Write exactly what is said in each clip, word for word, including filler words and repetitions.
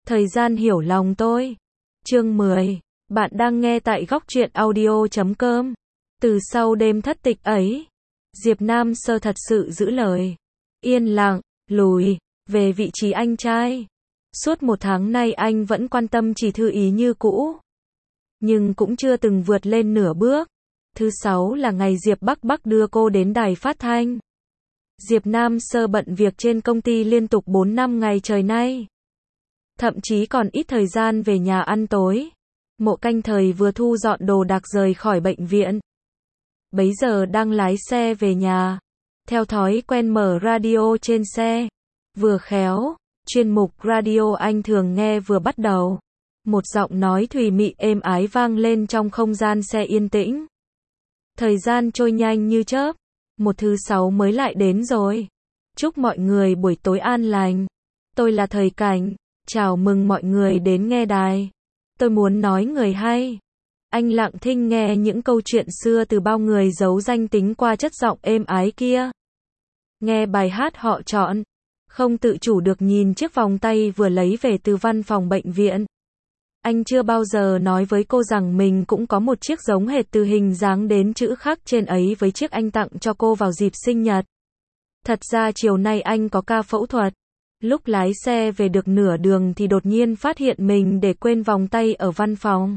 Thời gian hiểu lòng tôi. Chương mười. Bạn đang nghe tại góc truyện audio chấm com. Từ sau đêm thất tịch ấy, Diệp Nam Sơ thật sự giữ lời. Yên lặng, lùi, về vị trí anh trai. Suốt một tháng nay anh vẫn quan tâm Chỉ Thư Ý như cũ. Nhưng cũng chưa từng vượt lên nửa bước. Thứ sáu là ngày Diệp Bắc Bắc đưa cô đến đài phát thanh. Diệp Nam Sơ bận việc trên công ty liên tục bốn năm ngày trời nay. Thậm chí còn ít thời gian về nhà ăn tối. Mộ Canh Thời vừa thu dọn đồ đạc rời khỏi bệnh viện. Bấy giờ đang lái xe về nhà. Theo thói quen mở radio trên xe. Vừa khéo, chuyên mục radio anh thường nghe vừa bắt đầu. Một giọng nói thùy mị êm ái vang lên trong không gian xe yên tĩnh. Thời gian trôi nhanh như chớp. Một thứ sáu mới lại đến rồi. Chúc mọi người buổi tối an lành. Tôi là Thời Cảnh. Chào mừng mọi người đến nghe đài. Tôi muốn nói người hay. Anh lặng thinh nghe những câu chuyện xưa từ bao người giấu danh tính qua chất giọng êm ái kia. Nghe bài hát họ chọn. Không tự chủ được nhìn chiếc vòng tay vừa lấy về từ văn phòng bệnh viện. Anh chưa bao giờ nói với cô rằng mình cũng có một chiếc giống hệt từ hình dáng đến chữ khắc trên ấy với chiếc anh tặng cho cô vào dịp sinh nhật. Thật ra chiều nay anh có ca phẫu thuật. Lúc lái xe về được nửa đường thì đột nhiên phát hiện mình để quên vòng tay ở văn phòng.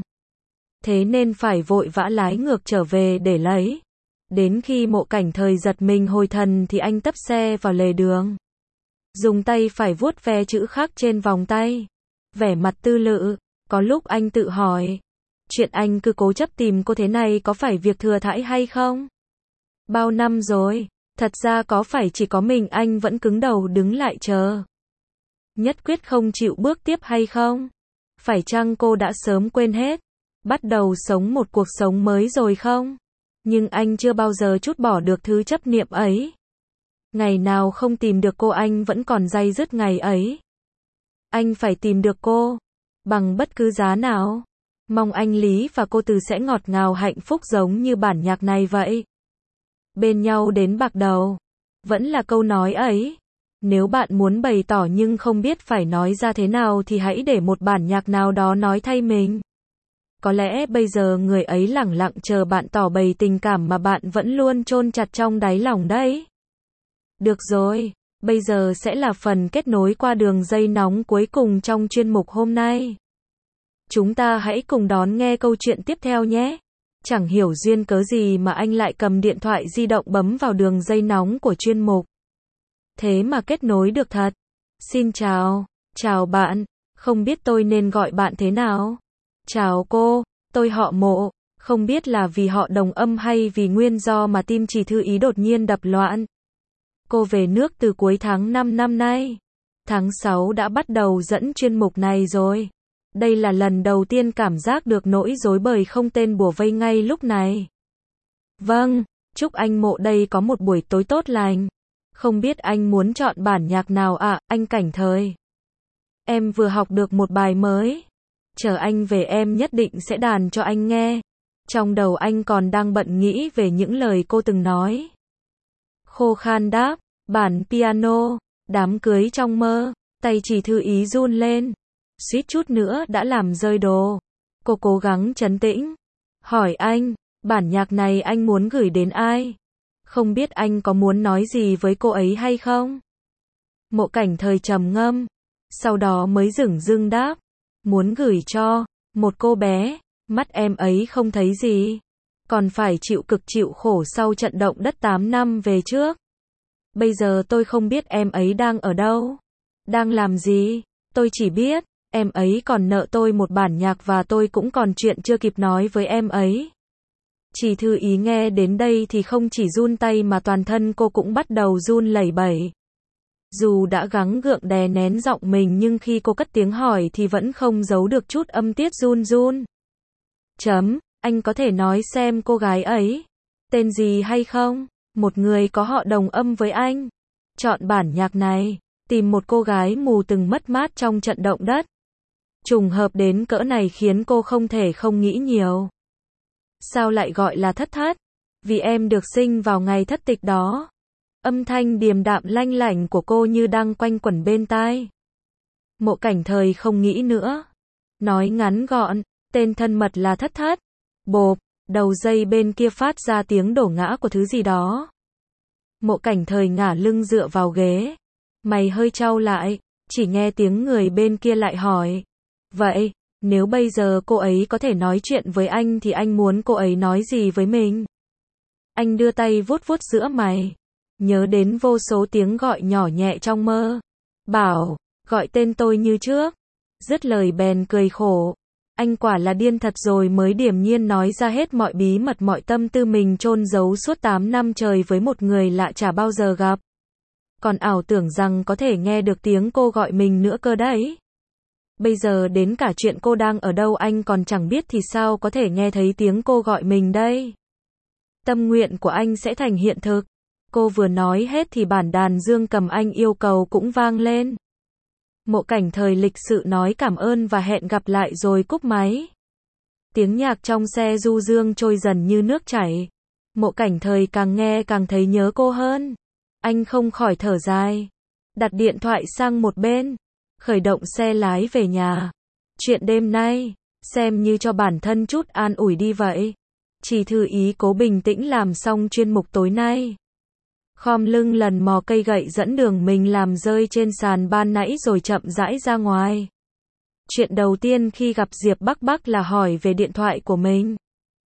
Thế nên phải vội vã lái ngược trở về để lấy. Đến khi Mộ Cảnh Thời giật mình hồi thần thì anh tấp xe vào lề đường. Dùng tay phải vuốt ve chữ khắc trên vòng tay. Vẻ mặt tư lự. Có lúc anh tự hỏi. Chuyện anh cứ cố chấp tìm cô thế này có phải việc thừa thãi hay không? Bao năm rồi. Thật ra có phải chỉ có mình anh vẫn cứng đầu đứng lại chờ? Nhất quyết không chịu bước tiếp hay không? Phải chăng cô đã sớm quên hết? Bắt đầu sống một cuộc sống mới rồi không? Nhưng anh chưa bao giờ trút bỏ được thứ chấp niệm ấy. Ngày nào không tìm được cô anh vẫn còn day dứt ngày ấy. Anh phải tìm được cô. Bằng bất cứ giá nào. Mong anh Lý và cô Từ sẽ ngọt ngào hạnh phúc giống như bản nhạc này vậy. Bên nhau đến bạc đầu. Vẫn là câu nói ấy. Nếu bạn muốn bày tỏ nhưng không biết phải nói ra thế nào thì hãy để một bản nhạc nào đó nói thay mình. Có lẽ bây giờ người ấy lẳng lặng chờ bạn tỏ bày tình cảm mà bạn vẫn luôn chôn chặt trong đáy lòng đấy. Được rồi, bây giờ sẽ là phần kết nối qua đường dây nóng cuối cùng trong chuyên mục hôm nay. Chúng ta hãy cùng đón nghe câu chuyện tiếp theo nhé. Chẳng hiểu duyên cớ gì mà anh lại cầm điện thoại di động bấm vào đường dây nóng của chuyên mục. Thế mà kết nối được thật. Xin chào, chào bạn, không biết tôi nên gọi bạn thế nào? Chào cô, tôi họ Mộ, không biết là vì họ đồng âm hay vì nguyên do mà tim Chỉ Thư Ý đột nhiên đập loạn. Cô về nước từ cuối tháng năm năm nay. Tháng sáu đã bắt đầu dẫn chuyên mục này rồi. Đây là lần đầu tiên cảm giác được nỗi rối bời không tên bủa vây ngay lúc này. Vâng, chúc anh Mộ đây có một buổi tối tốt lành. Không biết anh muốn chọn bản nhạc nào ạ, à, anh Cảnh Thời? Em vừa học được một bài mới. Chờ anh về em nhất định sẽ đàn cho anh nghe. Trong đầu anh còn đang bận nghĩ về những lời cô từng nói. Khô khan đáp, bản piano, đám cưới trong mơ, tay Chỉ Thư Ý run lên. Suýt chút nữa đã làm rơi đồ. Cô cố gắng trấn tĩnh. Hỏi anh, bản nhạc này anh muốn gửi đến ai? Không biết anh có muốn nói gì với cô ấy hay không? Mộ Cảnh Thời trầm ngâm. Sau đó mới dửng dưng đáp. Muốn gửi cho một cô bé. Mắt em ấy không thấy gì. Còn phải chịu cực chịu khổ sau trận động đất tám năm về trước. Bây giờ tôi không biết em ấy đang ở đâu. Đang làm gì. Tôi chỉ biết, em ấy còn nợ tôi một bản nhạc và tôi cũng còn chuyện chưa kịp nói với em ấy. Chỉ Thư Ý nghe đến đây thì không chỉ run tay mà toàn thân cô cũng bắt đầu run lẩy bẩy. Dù đã gắng gượng đè nén giọng mình nhưng khi cô cất tiếng hỏi thì vẫn không giấu được chút âm tiết run run. Chấm, anh có thể nói xem cô gái ấy tên gì hay không? Một người có họ đồng âm với anh. Chọn bản nhạc này, tìm một cô gái mù từng mất mát trong trận động đất. Trùng hợp đến cỡ này khiến cô không thể không nghĩ nhiều. Sao lại gọi là thất thất? Vì em được sinh vào ngày thất tịch đó. Âm thanh điềm đạm lanh lảnh của cô như đang quanh quẩn bên tai. Mộ Cảnh Thời không nghĩ nữa. Nói ngắn gọn, tên thân mật là Thất Thất. Bộp, đầu dây bên kia phát ra tiếng đổ ngã của thứ gì đó. Mộ Cảnh Thời ngả lưng dựa vào ghế. Mày hơi chau lại, chỉ nghe tiếng người bên kia lại hỏi. Vậy, nếu bây giờ cô ấy có thể nói chuyện với anh thì anh muốn cô ấy nói gì với mình? Anh đưa tay vuốt vuốt giữa mày. Nhớ đến vô số tiếng gọi nhỏ nhẹ trong mơ. Bảo, gọi tên tôi như trước. Dứt lời bèn cười khổ. Anh quả là điên thật rồi mới điềm nhiên nói ra hết mọi bí mật mọi tâm tư mình chôn giấu suốt tám năm trời với một người lạ chả bao giờ gặp. Còn ảo tưởng rằng có thể nghe được tiếng cô gọi mình nữa cơ đấy. Bây giờ đến cả chuyện cô đang ở đâu anh còn chẳng biết thì sao có thể nghe thấy tiếng cô gọi mình đây. Tâm nguyện của anh sẽ thành hiện thực. Cô vừa nói hết thì bản đàn dương cầm anh yêu cầu cũng vang lên. Mộ Cảnh Thời lịch sự nói cảm ơn và hẹn gặp lại rồi cúp máy. Tiếng nhạc trong xe du dương trôi dần như nước chảy. Mộ Cảnh Thời càng nghe càng thấy nhớ cô hơn. Anh không khỏi thở dài. Đặt điện thoại sang một bên. Khởi động xe lái về nhà. Chuyện đêm nay, xem như cho bản thân chút an ủi đi vậy. Chỉ thư ý cố bình tĩnh làm xong chuyên mục tối nay. Khom lưng lần mò cây gậy dẫn đường mình làm rơi trên sàn ban nãy rồi chậm rãi ra ngoài. Chuyện đầu tiên khi gặp Diệp Bắc Bắc là hỏi về điện thoại của mình.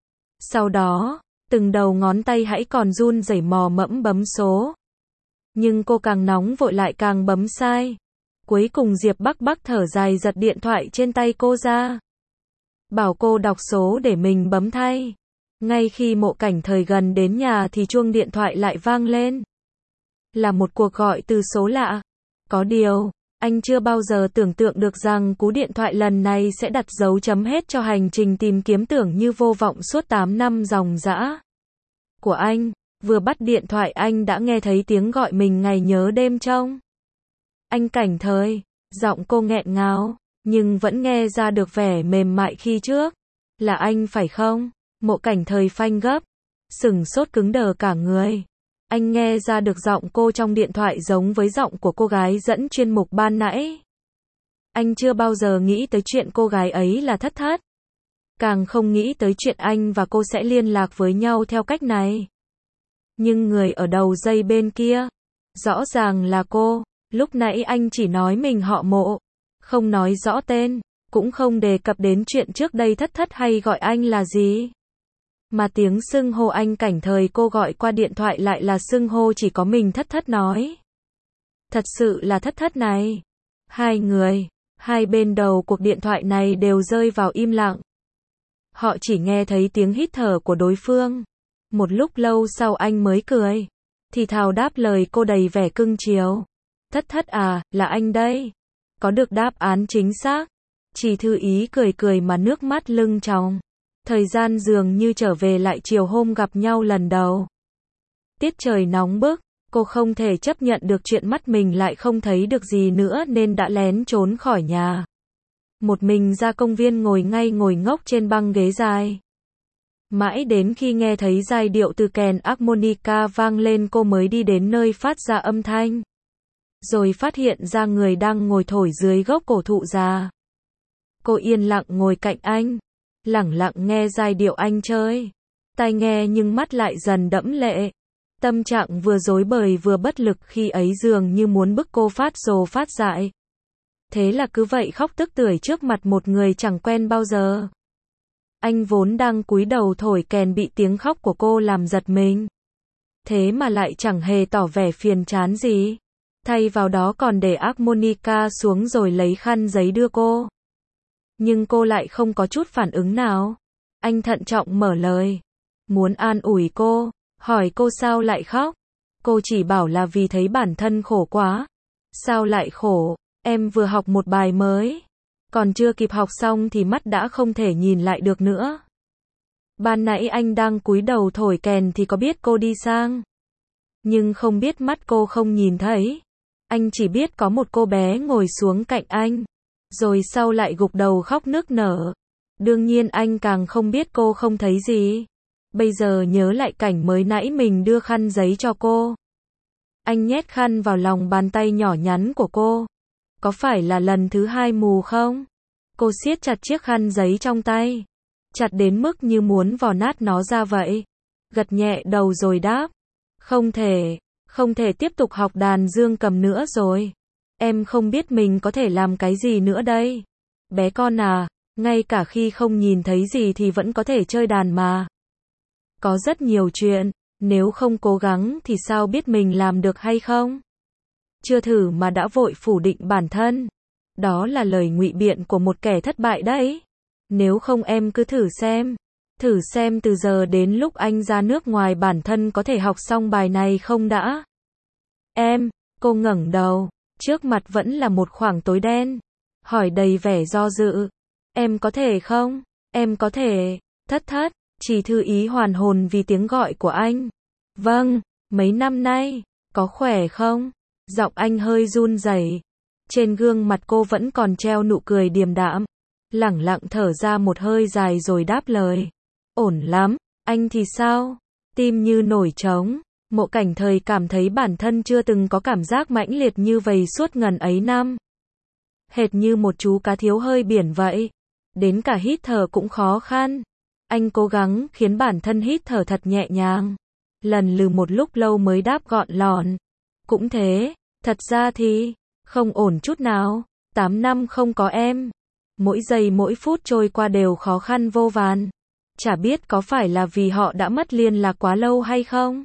Sau đó, từng đầu ngón tay hãy còn run rẩy mò mẫm bấm số. Nhưng cô càng nóng vội lại càng bấm sai. Cuối cùng Diệp Bắc Bắc thở dài giật điện thoại trên tay cô ra. Bảo cô đọc số để mình bấm thay. Ngay khi Mộ Cảnh Thời gần đến nhà thì chuông điện thoại lại vang lên. Là một cuộc gọi từ số lạ. Có điều, anh chưa bao giờ tưởng tượng được rằng cú điện thoại lần này sẽ đặt dấu chấm hết cho hành trình tìm kiếm tưởng như vô vọng suốt tám năm ròng rã của anh. Vừa bắt điện thoại anh đã nghe thấy tiếng gọi mình ngày nhớ đêm trông. Anh Cảnh Thời, giọng cô nghẹn ngào, nhưng vẫn nghe ra được vẻ mềm mại khi trước. Là anh phải không? Mộ Cảnh Thời phanh gấp, sừng sốt cứng đờ cả người. Anh nghe ra được giọng cô trong điện thoại giống với giọng của cô gái dẫn chuyên mục ban nãy. Anh chưa bao giờ nghĩ tới chuyện cô gái ấy là Thất Thất. Càng không nghĩ tới chuyện anh và cô sẽ liên lạc với nhau theo cách này. Nhưng người ở đầu dây bên kia, rõ ràng là cô. Lúc nãy anh chỉ nói mình họ Mộ, không nói rõ tên, cũng không đề cập đến chuyện trước đây Thất Thất hay gọi anh là gì. Mà tiếng xưng hô anh Cảnh Thời cô gọi qua điện thoại lại là xưng hô chỉ có mình Thất Thất nói. Thật sự là Thất Thất này. Hai người, hai bên đầu cuộc điện thoại này đều rơi vào im lặng. Họ chỉ nghe thấy tiếng hít thở của đối phương. Một lúc lâu sau anh mới cười, thì thào đáp lời cô đầy vẻ cưng chiều. Thất Thất à, là anh đây. Có được đáp án chính xác. Chỉ thư ý cười cười mà nước mắt lưng tròng. Thời gian dường như trở về lại chiều hôm gặp nhau lần đầu. Tiết trời nóng bức, cô không thể chấp nhận được chuyện mắt mình lại không thấy được gì nữa nên đã lén trốn khỏi nhà. Một mình ra công viên ngồi ngay ngồi ngốc trên băng ghế dài. Mãi đến khi nghe thấy giai điệu từ kèn harmonica vang lên cô mới đi đến nơi phát ra âm thanh. Rồi phát hiện ra người đang ngồi thổi dưới gốc cổ thụ già. Cô yên lặng ngồi cạnh anh, lẳng lặng nghe giai điệu anh chơi. Tai nghe nhưng mắt lại dần đẫm lệ. Tâm trạng vừa rối bời vừa bất lực khi ấy dường như muốn bức cô phát rồ phát dại. Thế là cứ vậy khóc tức tưởi trước mặt một người chẳng quen bao giờ. Anh vốn đang cúi đầu thổi kèn bị tiếng khóc của cô làm giật mình. Thế mà lại chẳng hề tỏ vẻ phiền chán gì. Thay vào đó còn để harmonica xuống rồi lấy khăn giấy đưa cô. Nhưng cô lại không có chút phản ứng nào. Anh thận trọng mở lời. Muốn an ủi cô, hỏi cô sao lại khóc. Cô chỉ bảo là vì thấy bản thân khổ quá. Sao lại khổ, em vừa học một bài mới. Còn chưa kịp học xong thì mắt đã không thể nhìn lại được nữa. Ban nãy anh đang cúi đầu thổi kèn thì có biết cô đi sang. Nhưng không biết mắt cô không nhìn thấy. Anh chỉ biết có một cô bé ngồi xuống cạnh anh. Rồi sau lại gục đầu khóc nức nở. Đương nhiên anh càng không biết cô không thấy gì. Bây giờ nhớ lại cảnh mới nãy mình đưa khăn giấy cho cô. Anh nhét khăn vào lòng bàn tay nhỏ nhắn của cô. Có phải là lần thứ hai mù không? Cô siết chặt chiếc khăn giấy trong tay. Chặt đến mức như muốn vò nát nó ra vậy. Gật nhẹ đầu rồi đáp. Không thể, không thể tiếp tục học đàn dương cầm nữa rồi. Em không biết mình có thể làm cái gì nữa đây. Bé con à, ngay cả khi không nhìn thấy gì thì vẫn có thể chơi đàn mà. Có rất nhiều chuyện, nếu không cố gắng thì sao biết mình làm được hay không? Chưa thử mà đã vội phủ định bản thân. Đó là lời ngụy biện của một kẻ thất bại đấy. Nếu không em cứ thử xem. Thử xem từ giờ đến lúc anh ra nước ngoài bản thân có thể học xong bài này không đã. Em, cô ngẩng đầu. Trước mặt vẫn là một khoảng tối đen. Hỏi đầy vẻ do dự. Em có thể không? Em có thể. Thất thất. Chỉ Thư Ý hoàn hồn vì tiếng gọi của anh. Vâng, mấy năm nay, có khỏe không? Giọng anh hơi run rẩy. Trên gương mặt cô vẫn còn treo nụ cười điềm đạm. Lẳng lặng thở ra một hơi dài rồi đáp lời. Ổn lắm, anh thì sao? Tim như nổi trống. Mộ Cảnh Thời cảm thấy bản thân chưa từng có cảm giác mãnh liệt như vậy suốt ngần ấy năm. Hệt như một chú cá thiếu hơi biển vậy. Đến cả hít thở cũng khó khăn. Anh cố gắng khiến bản thân hít thở thật nhẹ nhàng. Lần lừ một lúc lâu mới đáp gọn lọn. Cũng thế, thật ra thì, không ổn chút nào. Tám năm không có em. Mỗi giây mỗi phút trôi qua đều khó khăn vô vàn. Chả biết có phải là vì họ đã mất liên lạc quá lâu hay không?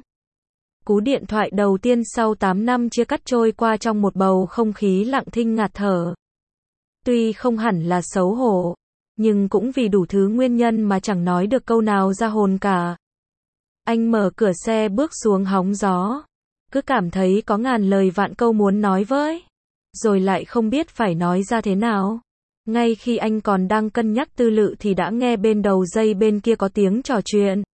Cú điện thoại đầu tiên sau tám năm chia cắt trôi qua trong một bầu không khí lặng thinh ngạt thở. Tuy không hẳn là xấu hổ, nhưng cũng vì đủ thứ nguyên nhân mà chẳng nói được câu nào ra hồn cả. Anh mở cửa xe bước xuống hóng gió. Cứ cảm thấy có ngàn lời vạn câu muốn nói với. Rồi lại không biết phải nói ra thế nào. Ngay khi anh còn đang cân nhắc tư lự thì đã nghe bên đầu dây bên kia có tiếng trò chuyện.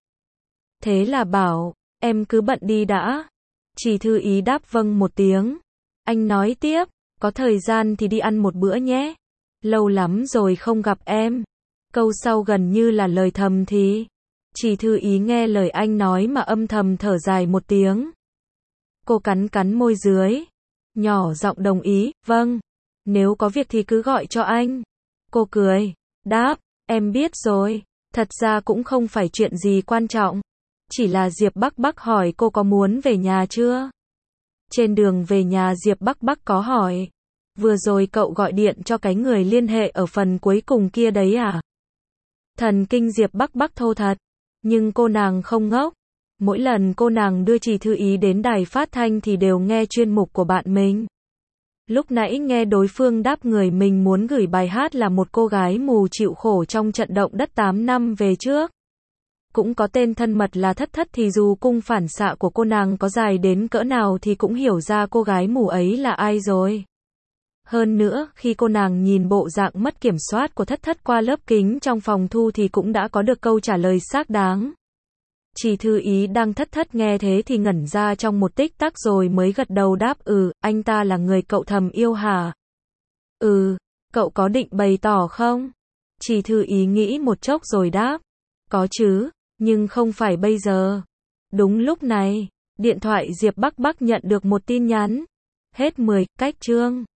Thế là bảo, em cứ bận đi đã. Chỉ Thư Ý đáp vâng một tiếng. Anh nói tiếp, có thời gian thì đi ăn một bữa nhé. Lâu lắm rồi không gặp em. Câu sau gần như là lời thầm thì. Chỉ Thư Ý nghe lời anh nói mà âm thầm thở dài một tiếng. Cô cắn cắn môi dưới. Nhỏ giọng đồng ý, vâng. Nếu có việc thì cứ gọi cho anh. Cô cười, đáp, em biết rồi. Thật ra cũng không phải chuyện gì quan trọng. Chỉ là Diệp Bắc Bắc hỏi cô có muốn về nhà chưa? Trên đường về nhà Diệp Bắc Bắc có hỏi. Vừa rồi cậu gọi điện cho cái người liên hệ ở phần cuối cùng kia đấy à? Thần kinh Diệp Bắc Bắc thô thật. Nhưng cô nàng không ngốc. Mỗi lần cô nàng đưa Chỉ Thư Ý đến đài phát thanh thì đều nghe chuyên mục của bạn mình. Lúc nãy nghe đối phương đáp người mình muốn gửi bài hát là một cô gái mù chịu khổ trong trận động đất tám năm về trước. Cũng có tên thân mật là Thất Thất thì dù cung phản xạ của cô nàng có dài đến cỡ nào thì cũng hiểu ra cô gái mù ấy là ai rồi. Hơn nữa, khi cô nàng nhìn bộ dạng mất kiểm soát của Thất Thất qua lớp kính trong phòng thu thì cũng đã có được câu trả lời xác đáng. Chỉ Thư Ý đang thất thất nghe thế thì ngẩn ra trong một tích tắc rồi mới gật đầu đáp ừ, anh ta là người cậu thầm yêu hả? Ừ, cậu có định bày tỏ không? Chỉ Thư Ý nghĩ một chốc rồi đáp. Có chứ, nhưng không phải bây giờ. Đúng lúc này, điện thoại Diệp Bắc Bắc nhận được một tin nhắn. Hết mười, cách chương.